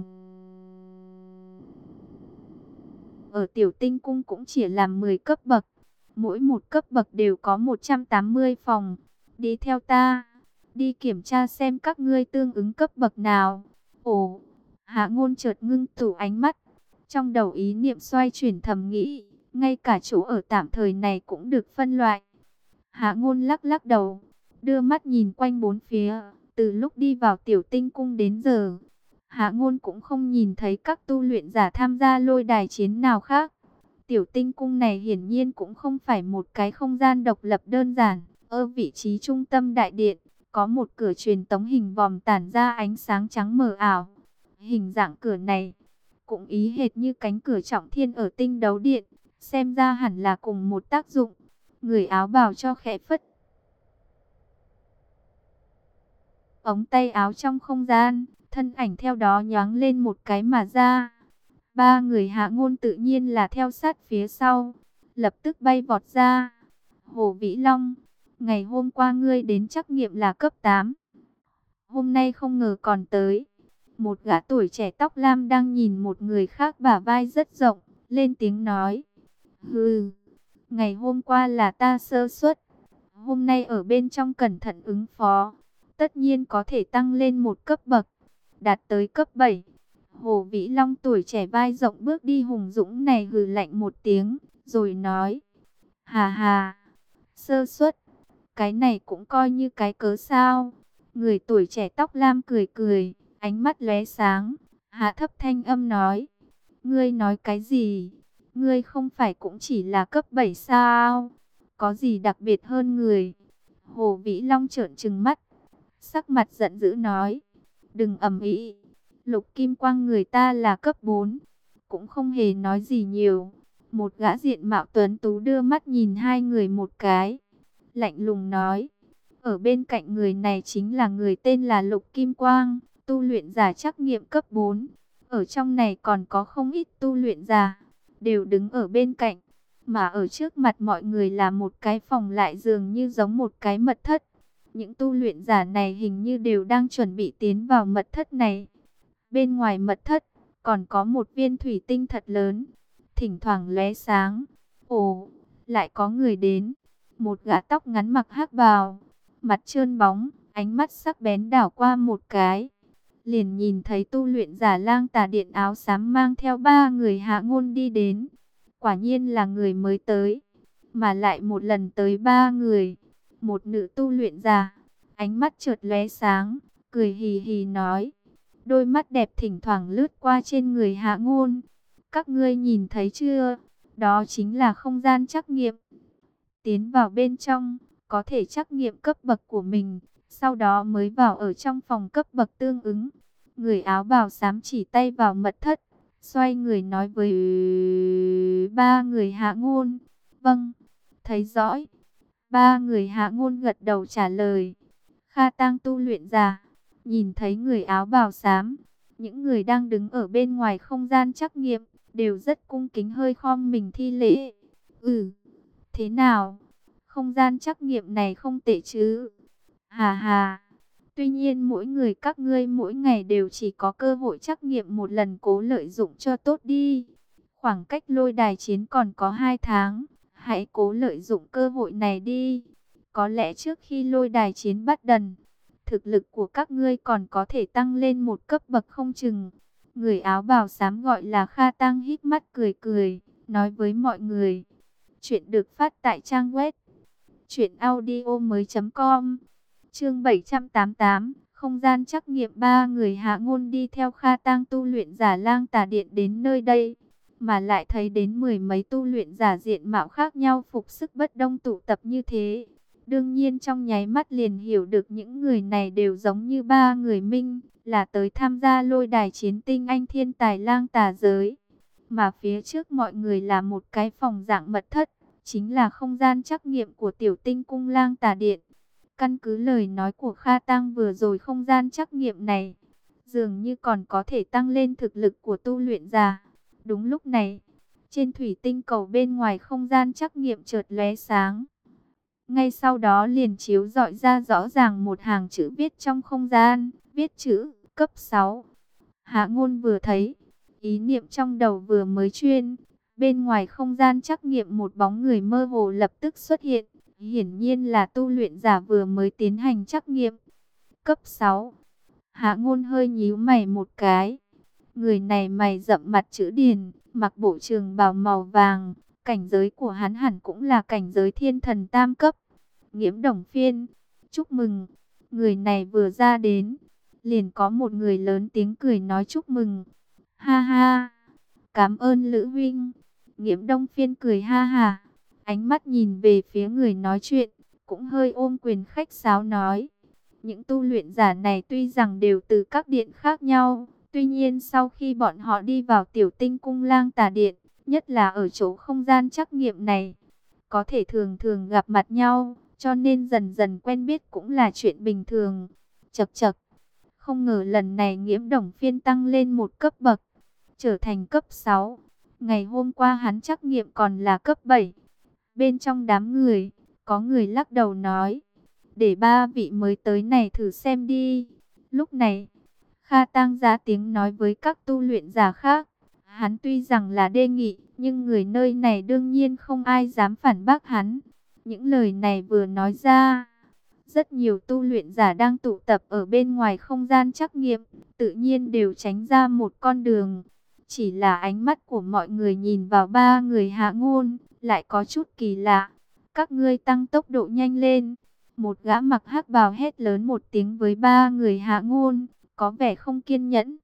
ở tiểu tinh cung cũng chỉ làm 10 cấp bậc, mỗi một cấp bậc đều có 180 phòng. Đi theo ta, đi kiểm tra xem các ngươi tương ứng cấp bậc nào. Ồ, Hạ Ngôn chợt ngưng tụ ánh mắt, trong đầu ý niệm xoay chuyển thầm nghĩ, ngay cả chỗ ở tạm thời này cũng được phân loại. Hạ Ngôn lắc lắc đầu, đưa mắt nhìn quanh bốn phía, từ lúc đi vào tiểu tinh cung đến giờ, Hạ Ngôn cũng không nhìn thấy các tu luyện giả tham gia lôi đài chiến nào khác. Tiểu tinh cung này hiển nhiên cũng không phải một cái không gian độc lập đơn giản. Ở vị trí trung tâm đại điện, có một cửa truyền tống hình vòm tản ra ánh sáng trắng mờ ảo. Hình dạng cửa này cũng ý hệt như cánh cửa trọng thiên ở tinh đấu điện, xem ra hẳn là cùng một tác dụng. Người áo bào cho khẽ phất ống tay áo trong không gian, thân ảnh theo đó nhoáng lên một cái mà ra. Ba người Hạ Ngôn tự nhiên là theo sát phía sau, lập tức bay vọt ra. Hồ Vĩ Long, ngày hôm qua ngươi đến trắc nghiệm là cấp 8. Hôm nay không ngờ còn tới. Một gã tuổi trẻ tóc lam đang nhìn một người khác bả vai rất rộng, lên tiếng nói. Hừ, ngày hôm qua là ta sơ suất. Hôm nay ở bên trong cẩn thận ứng phó, tất nhiên có thể tăng lên một cấp bậc, đạt tới cấp 7. Hồ Vĩ Long tuổi trẻ vai rộng bước đi hùng dũng này hừ lạnh một tiếng, rồi nói. Hà hà, sơ suất, cái này cũng coi như cái cớ sao? Người tuổi trẻ tóc lam cười cười, ánh mắt lóe sáng, hạ thấp thanh âm nói. Ngươi nói cái gì? Ngươi không phải cũng chỉ là cấp 7 sao? Có gì đặc biệt hơn người? Hồ Vĩ Long trợn trừng mắt, sắc mặt giận dữ nói. Đừng ầm ĩ, lục kim quang người ta là cấp 4, cũng không hề nói gì nhiều. Một gã diện mạo tuấn tú đưa mắt nhìn hai người một cái, lạnh lùng nói. Ở bên cạnh người này chính là người tên là Lục Kim Quang, tu luyện giả trắc nghiệm cấp 4. Ở trong này còn có không ít tu luyện giả, đều đứng ở bên cạnh. Mà ở trước mặt mọi người là một cái phòng lại dường như giống một cái mật thất. Những tu luyện giả này hình như đều đang chuẩn bị tiến vào mật thất này. Bên ngoài mật thất, còn có một viên thủy tinh thật lớn, thỉnh thoảng lóe sáng. Ồ, lại có người đến. Một gã tóc ngắn mặc hắc bào, mặt trơn bóng, ánh mắt sắc bén đảo qua một cái. Liền nhìn thấy tu luyện giả Lang Tà Điện áo xám mang theo 3 người Hạ Ngôn đi đến. Quả nhiên là người mới tới, mà lại một lần tới 3 người. Một nữ tu luyện giả, ánh mắt chợt lóe sáng, cười hì hì nói. Đôi mắt đẹp thỉnh thoảng lướt qua trên người Hạ Ngôn. Các ngươi nhìn thấy chưa? Đó chính là không gian trắc nghiệm. Tiến vào bên trong, có thể trắc nghiệm cấp bậc của mình, sau đó mới vào ở trong phòng cấp bậc tương ứng. Người áo bào xám chỉ tay vào mật thất, xoay người nói với 3 người Hạ Ngôn. Vâng, thấy rõ. 3 người Hạ Ngôn gật đầu trả lời. Kha Tang tu luyện giả, nhìn thấy người áo bào xám, những người đang đứng ở bên ngoài không gian trắc nghiệm, đều rất cung kính hơi khom mình thi lễ. Thế nào? Không gian trắc nghiệm này không tệ chứ? Hà hà. Tuy nhiên mỗi người các ngươi mỗi ngày đều chỉ có cơ hội trắc nghiệm một lần, cố lợi dụng cho tốt đi. Khoảng cách lôi đài chiến còn có 2 tháng. Hãy cố lợi dụng cơ hội này đi. Có lẽ trước khi lôi đài chiến bắt đầu, thực lực của các ngươi còn có thể tăng lên một cấp bậc không chừng. Người áo bào xám gọi là Kha Tang híp mắt cười cười, nói với mọi người. Chuyện được phát tại trang web truyệnaudiomoi.com. Chương 788, không gian trắc nghiệm. 3 người Hạ Ngôn đi theo Kha Tang tu luyện giả Lang Tà Điện đến nơi đây, mà lại thấy đến 10 mấy tu luyện giả diện mạo khác nhau phục sức bất đông tụ tập như thế. Đương nhiên trong nháy mắt liền hiểu được những người này đều giống như 3 người Minh, là tới tham gia lôi đài chiến tinh anh thiên tài Lang Tà giới. Mà phía trước mọi người là một cái phòng dạng mật thất, chính là không gian trắc nghiệm của Tiểu Tinh Cung Lang Tà Điện. Căn cứ lời nói của Kha Tang vừa rồi, không gian trắc nghiệm này dường như còn có thể tăng lên thực lực của tu luyện giả. Đúng lúc này, trên thủy tinh cầu bên ngoài không gian trắc nghiệm chợt lóe sáng. Ngay sau đó liền chiếu rọi ra rõ ràng một hàng chữ viết trong không gian, viết chữ cấp 6. Hạ Ngôn vừa thấy, ý niệm trong đầu vừa mới chuyên, bên ngoài không gian trắc nghiệm một bóng người mơ hồ lập tức xuất hiện. Hiển nhiên là tu luyện giả vừa mới tiến hành trắc nghiệm. Cấp 6. Hạ Ngôn hơi nhíu mày một cái. Người này mày rậm mặt chữ điền, mặc bộ trường bào màu vàng. Cảnh giới của hắn hẳn cũng là cảnh giới thiên thần tam cấp. Nghiễm Đồng Phiên, chúc mừng. Người này vừa ra đến, liền có một người lớn tiếng cười nói chúc mừng. Ha ha, cảm ơn Lữ huynh. Nghiễm Đông Phiên cười ha ha. Ánh mắt nhìn về phía người nói chuyện, cũng hơi ôm quyền khách sáo nói. Những tu luyện giả này tuy rằng đều từ các điện khác nhau, tuy nhiên sau khi bọn họ đi vào Tiểu Tinh Cung Lang Tà Điện, nhất là ở chỗ không gian trắc nghiệm này, có thể thường thường gặp mặt nhau, cho nên dần dần quen biết cũng là chuyện bình thường. Chậc chậc, không ngờ lần này Nghiễm Đồng Phiên tăng lên một cấp bậc, trở thành cấp 6. Ngày hôm qua hắn trắc nghiệm còn là cấp 7. Bên trong đám người, có người lắc đầu nói, để 3 vị mới tới này thử xem đi. Lúc này, Kha Tang ra tiếng nói với các tu luyện giả khác. Hắn tuy rằng là đề nghị, nhưng người nơi này đương nhiên không ai dám phản bác hắn. Những lời này vừa nói ra, rất nhiều tu luyện giả đang tụ tập ở bên ngoài không gian trắc nghiệm, tự nhiên đều tránh ra một con đường. Chỉ là ánh mắt của mọi người nhìn vào 3 người Hạ Ngôn, lại có chút kỳ lạ. Các ngươi tăng tốc độ nhanh lên. Một gã mặc hắc bào hét lớn một tiếng với 3 người Hạ Ngôn, có vẻ không kiên nhẫn.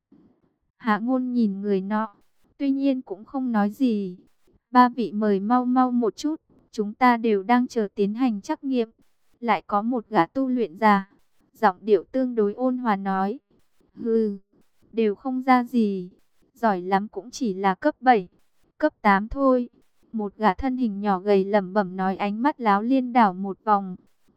Hạ Ngôn nhìn người nọ, tuy nhiên cũng không nói gì. 3 vị mời mau mau một chút, chúng ta đều đang chờ tiến hành trắc nghiệm. Lại có một gã tu luyện giả, giọng điệu tương đối ôn hòa nói. Hừ, đều không ra gì. Giỏi lắm cũng chỉ là cấp 7, cấp 8 thôi. Một gã thân hình nhỏ gầy lẩm bẩm nói, ánh mắt láo liên đảo một vòng.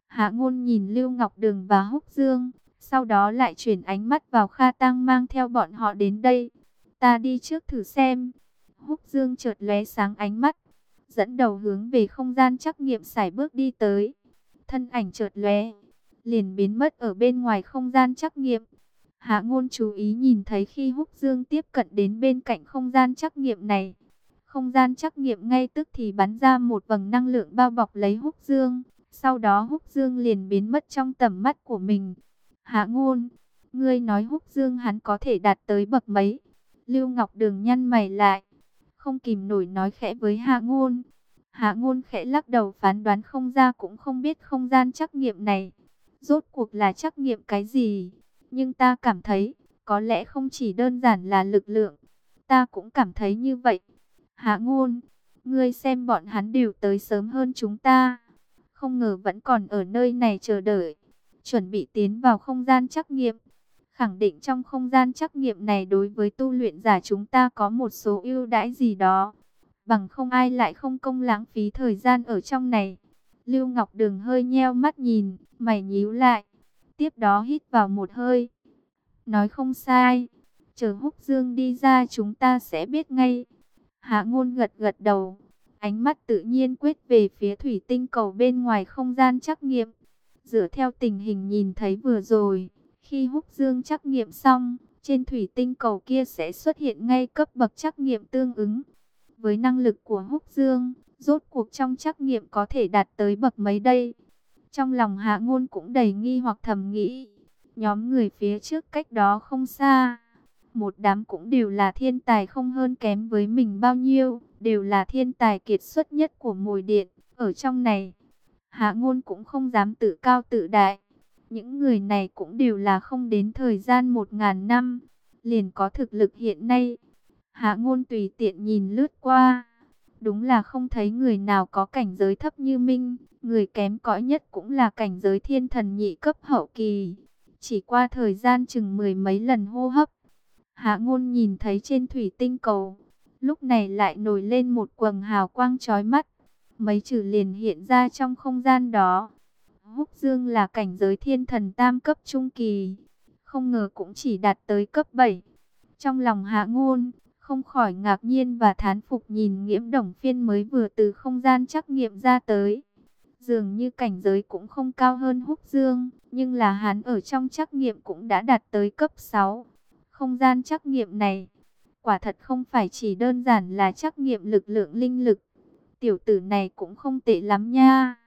Hạ Ngôn nhìn Lưu Ngọc Đường và Húc Dương, sau đó lại chuyển ánh mắt vào Kha Tăng mang theo bọn họ đến đây. Ta đi trước thử xem. Húc Dương chợt lóe sáng ánh mắt, dẫn đầu hướng về không gian trắc nghiệm sải bước đi tới. Thân ảnh chợt lóe, liền biến mất ở bên ngoài không gian trắc nghiệm. Hạ Ngôn chú ý nhìn thấy khi Húc Dương tiếp cận đến bên cạnh không gian trắc nghiệm này, không gian trắc nghiệm ngay tức thì bắn ra một vầng năng lượng bao bọc lấy Húc Dương. Sau đó Húc Dương liền biến mất trong tầm mắt của mình. Hạ Ngôn, ngươi nói Húc Dương hắn có thể đạt tới bậc mấy? Lưu Ngọc Đường nhăn mày lại, không kìm nổi nói khẽ với Hạ Ngôn. Hạ Ngôn khẽ lắc đầu, phán đoán không ra cũng không biết không gian trắc nghiệm này rốt cuộc là trắc nghiệm cái gì. Nhưng ta cảm thấy, có lẽ không chỉ đơn giản là lực lượng. Ta cũng cảm thấy như vậy. Hạ Ngôn, ngươi xem bọn hắn đều tới sớm hơn chúng ta. Không ngờ vẫn còn ở nơi này chờ đợi, chuẩn bị tiến vào không gian trắc nghiệm. Khẳng định trong không gian trắc nghiệm này đối với tu luyện giả chúng ta có một số ưu đãi gì đó. Bằng không ai lại không công lãng phí thời gian ở trong này. Lưu Ngọc Đường hơi nheo mắt nhìn, mày nhíu lại. Tiếp đó hít vào một hơi. Nói không sai. Chờ Húc Dương đi ra chúng ta sẽ biết ngay. Hạ Ngôn gật gật đầu. Ánh mắt tự nhiên quét về phía thủy tinh cầu bên ngoài không gian trắc nghiệm. Dựa theo tình hình nhìn thấy vừa rồi, khi Húc Dương trắc nghiệm xong, trên thủy tinh cầu kia sẽ xuất hiện ngay cấp bậc trắc nghiệm tương ứng. Với năng lực của Húc Dương, rốt cuộc trong trắc nghiệm có thể đạt tới bậc mấy đây? Trong lòng Hạ Ngôn cũng đầy nghi hoặc, thầm nghĩ. Nhóm người phía trước cách đó không xa, một đám cũng đều là thiên tài không hơn kém với mình bao nhiêu, đều là thiên tài kiệt xuất nhất của Mồi Điện. Ở trong này, Hạ Ngôn cũng không dám tự cao tự đại. Những người này cũng đều là không đến thời gian 1000 năm, liền có thực lực hiện nay. Hạ Ngôn tùy tiện nhìn lướt qua, đúng là không thấy người nào có cảnh giới thấp như mình. Người kém cỏi nhất cũng là cảnh giới thiên thần nhị cấp hậu kỳ. Chỉ qua thời gian chừng 10 mấy lần hô hấp, Hạ Ngôn nhìn thấy trên thủy tinh cầu, lúc này lại nổi lên một quầng hào quang chói mắt. Mấy chữ liền hiện ra trong không gian đó. Húc Dương là cảnh giới thiên thần tam cấp trung kỳ, không ngờ cũng chỉ đạt tới cấp 7. Trong lòng Hạ Ngôn không khỏi ngạc nhiên và thán phục nhìn Nghiễm Đồng Phiên mới vừa từ không gian trắc nghiệm ra tới. Dường như cảnh giới cũng không cao hơn Húc Dương, nhưng là hắn ở trong trắc nghiệm cũng đã đạt tới cấp 6. Không gian trắc nghiệm này, quả thật không phải chỉ đơn giản là trắc nghiệm lực lượng linh lực. Tiểu tử này cũng không tệ lắm nha.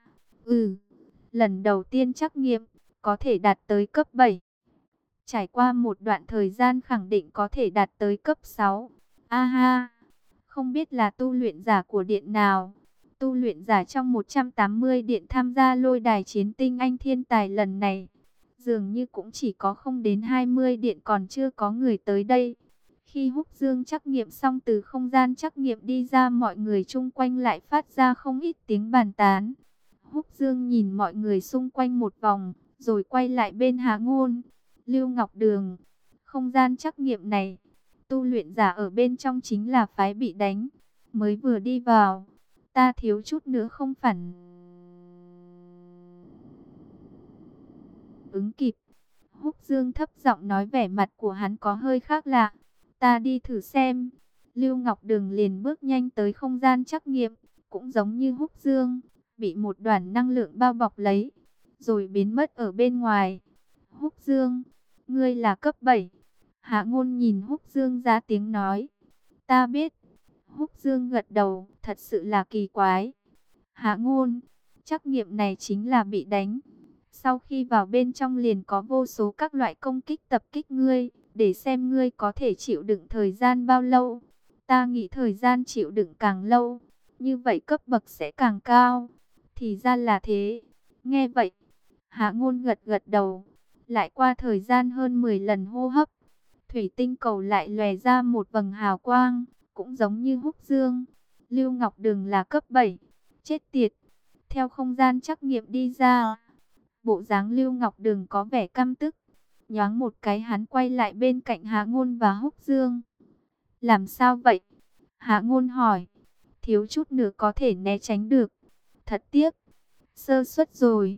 Lần đầu tiên trắc nghiệm, có thể đạt tới cấp 7. Trải qua một đoạn thời gian khẳng định có thể đạt tới cấp 6. Aha, không biết là tu luyện giả của điện nào. Tu luyện giả trong 180 điện tham gia lôi đài chiến tinh anh thiên tài lần này, dường như cũng chỉ có không đến 20 điện, còn chưa có người tới đây. Khi Húc Dương trắc nghiệm xong từ không gian trắc nghiệm đi ra, mọi người chung quanh lại phát ra không ít tiếng bàn tán. Húc Dương nhìn mọi người xung quanh một vòng, rồi quay lại bên Hạ Ngôn. Lưu Ngọc Đường, không gian trắc nghiệm này, tu luyện giả ở bên trong chính là phái bị đánh. Mới vừa đi vào, ta thiếu chút nữa không phản ứng kịp. Húc Dương thấp giọng nói, vẻ mặt của hắn có hơi khác lạ. Ta đi thử xem. Lưu Ngọc Đường liền bước nhanh tới không gian trắc nghiệm, cũng giống như Húc Dương, bị một đoàn năng lượng bao bọc lấy, rồi biến mất ở bên ngoài. Húc Dương, ngươi là cấp 7. Hạ Ngôn nhìn Húc Dương ra tiếng nói. Ta biết. Húc Dương gật đầu, thật sự là kỳ quái. Hạ Ngôn, trắc nghiệm này chính là bị đánh. Sau khi vào bên trong liền có vô số các loại công kích tập kích ngươi, để xem ngươi có thể chịu đựng thời gian bao lâu. Ta nghĩ thời gian chịu đựng càng lâu, như vậy cấp bậc sẽ càng cao. Thì ra là thế. Nghe vậy, Hạ Ngôn gật gật đầu. Lại qua thời gian hơn 10 lần hô hấp, thủy tinh cầu lại lòe ra một vầng hào quang, cũng giống như Húc Dương. Lưu Ngọc Đường là cấp 7. Chết tiệt. Theo không gian trắc nghiệm đi ra, bộ dáng Lưu Ngọc Đường có vẻ căm tức. Nhoáng một cái hắn quay lại bên cạnh Hạ Ngôn và Húc Dương. Làm sao vậy? Hạ Ngôn hỏi. Thiếu chút nữa có thể né tránh được. Thật tiếc. Sơ suất rồi.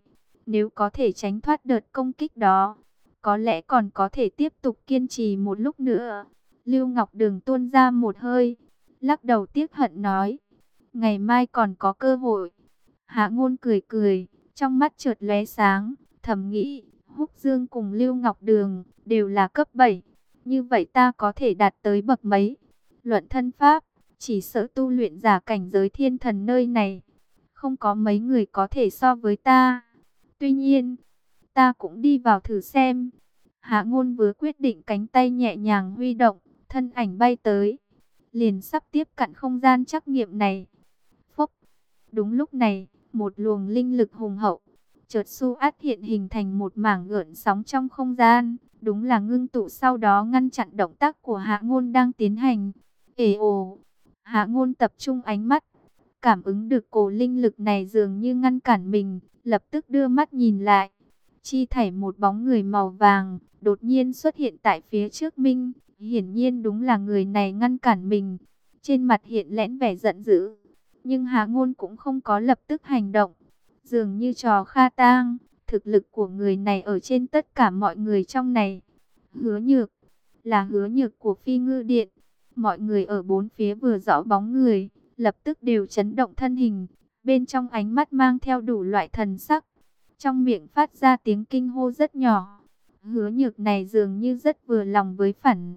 Nếu có thể tránh thoát đợt công kích đó, có lẽ còn có thể tiếp tục kiên trì một lúc nữa. Lưu Ngọc Đường tuôn ra một hơi, lắc đầu tiếc hận nói, ngày mai còn có cơ hội. Hạ Ngôn cười cười, trong mắt chợt lóe sáng, thầm nghĩ, Húc Dương cùng Lưu Ngọc Đường đều là cấp 7, như vậy ta có thể đạt tới bậc mấy? Luận thân pháp, chỉ sợ tu luyện giả cảnh giới thiên thần nơi này, không có mấy người có thể so với ta. Tuy nhiên, ta cũng đi vào thử xem. Hạ Ngôn vừa quyết định, cánh tay nhẹ nhàng huy động, thân ảnh bay tới, liền sắp tiếp cận không gian trắc nghiệm này. Phốc, đúng lúc này, một luồng linh lực hùng hậu chợt xu át hiện hình thành một mảng gợn sóng trong không gian, đúng là ngưng tụ, sau đó ngăn chặn động tác của Hạ Ngôn đang tiến hành. Ề ồ, Hạ Ngôn tập trung ánh mắt, cảm ứng được cổ linh lực này dường như ngăn cản mình, lập tức đưa mắt nhìn lại. Chi thảy một bóng người màu vàng đột nhiên xuất hiện tại phía trước mình, hiển nhiên đúng là người này ngăn cản mình. Trên mặt hiện lẽn vẻ giận dữ, nhưng Hạ Ngôn cũng không có lập tức hành động. Dường như trò kha tang, thực lực của người này ở trên tất cả mọi người trong này. Hứa Nhược, là Hứa Nhược của Phi Ngư Điện. Mọi người ở bốn phía vừa rõ bóng người, lập tức đều chấn động thân hình, bên trong ánh mắt mang theo đủ loại thần sắc, trong miệng phát ra tiếng kinh hô rất nhỏ. Hứa Nhược này dường như rất vừa lòng với phản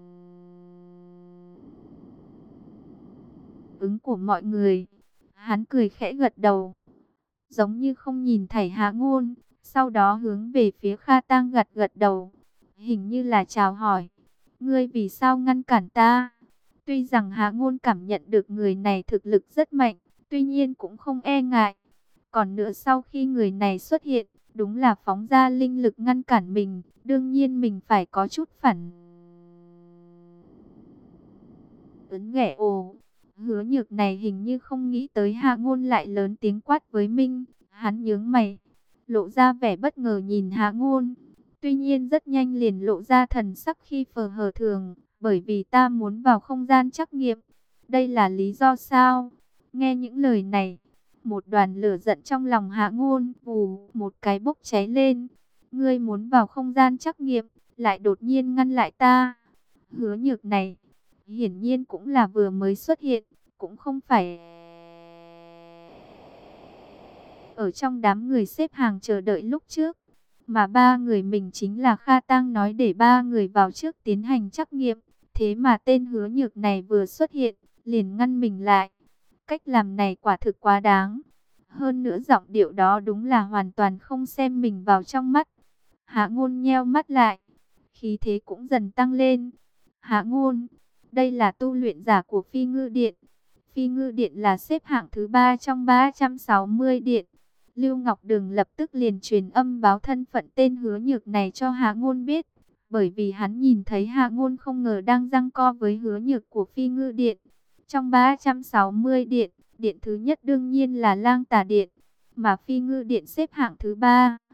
ứng của mọi người. Hắn cười khẽ gật đầu, giống như không nhìn thấy Hạ Ngôn, sau đó hướng về phía Kha Tang gật gật đầu, hình như là chào hỏi. Ngươi vì sao ngăn cản ta? Tuy rằng Hạ Ngôn cảm nhận được người này thực lực rất mạnh, tuy nhiên cũng không e ngại. Còn nữa, sau khi người này xuất hiện, đúng là phóng ra linh lực ngăn cản mình, đương nhiên mình phải có chút phản ứng. Ghẻ ồ, Hứa Nhược này hình như không nghĩ tới Hạ Ngôn lại lớn tiếng quát với mình. Hắn nhướng mày, lộ ra vẻ bất ngờ nhìn Hạ Ngôn. Tuy nhiên rất nhanh liền lộ ra thần sắc khi phờ hờ thường, bởi vì ta muốn vào không gian trắc nghiệm. Đây là lý do sao? Nghe những lời này, một đoàn lửa giận trong lòng Hạ Ngôn vù một cái bốc cháy lên. Ngươi muốn vào không gian trắc nghiệm, lại đột nhiên ngăn lại ta. Hứa Nhược này hiển nhiên cũng là vừa mới xuất hiện, cũng không phải ở trong đám người xếp hàng chờ đợi lúc trước, mà ba người mình chính là Kha Tang nói để ba người vào trước tiến hành trắc nghiệm. Thế mà tên Hứa Nhược này vừa xuất hiện, liền ngăn mình lại. Cách làm này quả thực quá đáng. Hơn nữa giọng điệu đó đúng là hoàn toàn không xem mình vào trong mắt. Hạ Ngôn nheo mắt lại, khí thế cũng dần tăng lên. Hạ Ngôn, đây là tu luyện giả của Phi Ngư Điện. Phi Ngư Điện là xếp hạng thứ 3 trong 360 điện. Lưu Ngọc Đường lập tức liền truyền âm báo thân phận tên Hứa Nhược này cho Hạ Ngôn biết. Bởi vì hắn nhìn thấy Hạ Ngôn không ngờ đang giằng co với Hứa Nhược của Phi Ngư Điện. Trong 360 điện, điện thứ nhất đương nhiên là Lang Tà Điện, mà Phi Ngư Điện xếp hạng thứ 3.